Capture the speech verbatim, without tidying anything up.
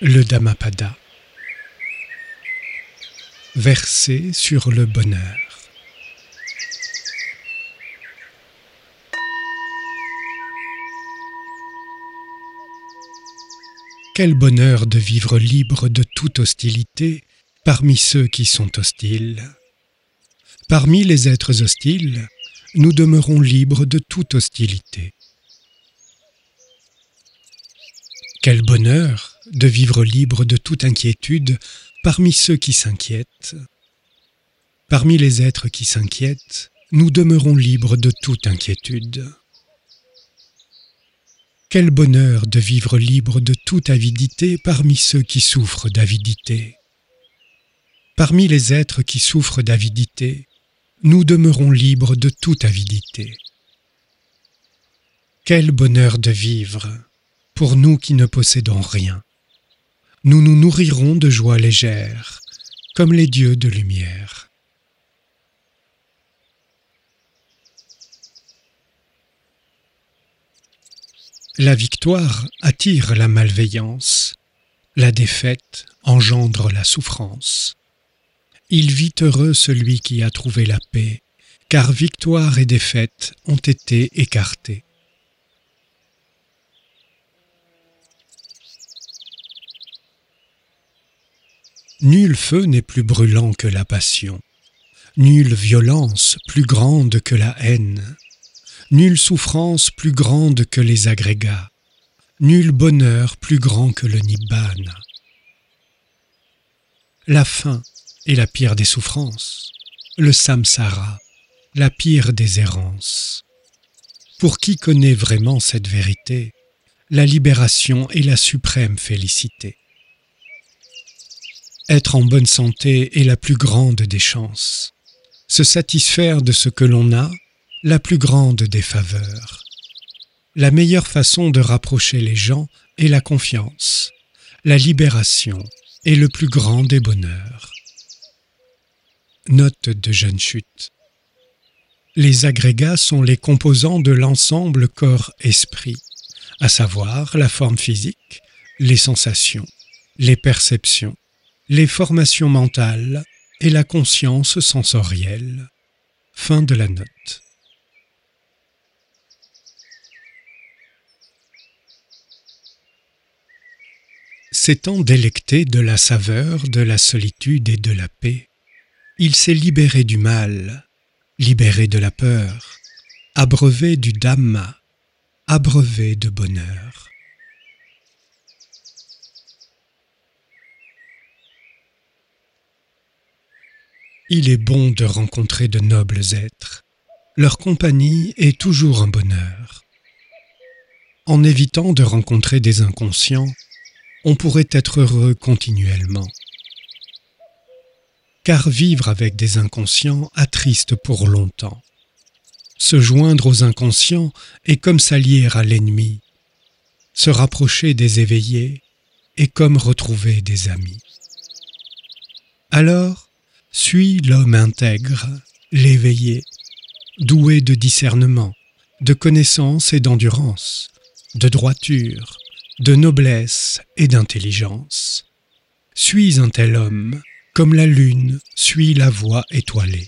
Le Dhammapada. Verset sur le bonheur. Quel bonheur de vivre libre de toute hostilité parmi ceux qui sont hostiles. Parmi les êtres hostiles, nous demeurons libres de toute hostilité. Quel bonheur de vivre libre de toute inquiétude parmi ceux qui s'inquiètent. Parmi les êtres qui s'inquiètent, nous demeurons libres de toute inquiétude. Quel bonheur de vivre libre de toute avidité parmi ceux qui souffrent d'avidité. Parmi les êtres qui souffrent d'avidité, nous demeurons libres de toute avidité. Quel bonheur de vivre pour nous qui ne possédons rien. Nous nous nourrirons de joie légère, comme les dieux de lumière. La victoire attire la malveillance, la défaite engendre la souffrance. Il vit heureux celui qui a trouvé la paix, car victoire et défaite ont été écartées. Nul feu n'est plus brûlant que la passion, nulle violence plus grande que la haine, nulle souffrance plus grande que les agrégats, nul bonheur plus grand que le nibbana. La faim est la pire des souffrances, le samsara, la pire des errances. Pour qui connaît vraiment cette vérité, la libération est la suprême félicité. Être en bonne santé est la plus grande des chances. Se satisfaire de ce que l'on a, la plus grande des faveurs. La meilleure façon de rapprocher les gens est la confiance. La libération est le plus grand des bonheurs. Note de Jeune Chute. Les agrégats sont les composants de l'ensemble corps-esprit, à savoir la forme physique, les sensations, les perceptions, les formations mentales et la conscience sensorielle. Fin de la note. S'étant délecté de la saveur, de la solitude et de la paix, il s'est libéré du mal, libéré de la peur, abreuvé du Dhamma, abreuvé de bonheur. Il est bon de rencontrer de nobles êtres. Leur compagnie est toujours un bonheur. En évitant de rencontrer des inconscients, on pourrait être heureux continuellement. Car vivre avec des inconscients attriste pour longtemps. Se joindre aux inconscients est comme s'allier à l'ennemi. Se rapprocher des éveillés est comme retrouver des amis. Alors, suis l'homme intègre, l'éveillé, doué de discernement, de connaissance et d'endurance, de droiture, de noblesse et d'intelligence. Suis un tel homme, comme la lune suit la voie étoilée.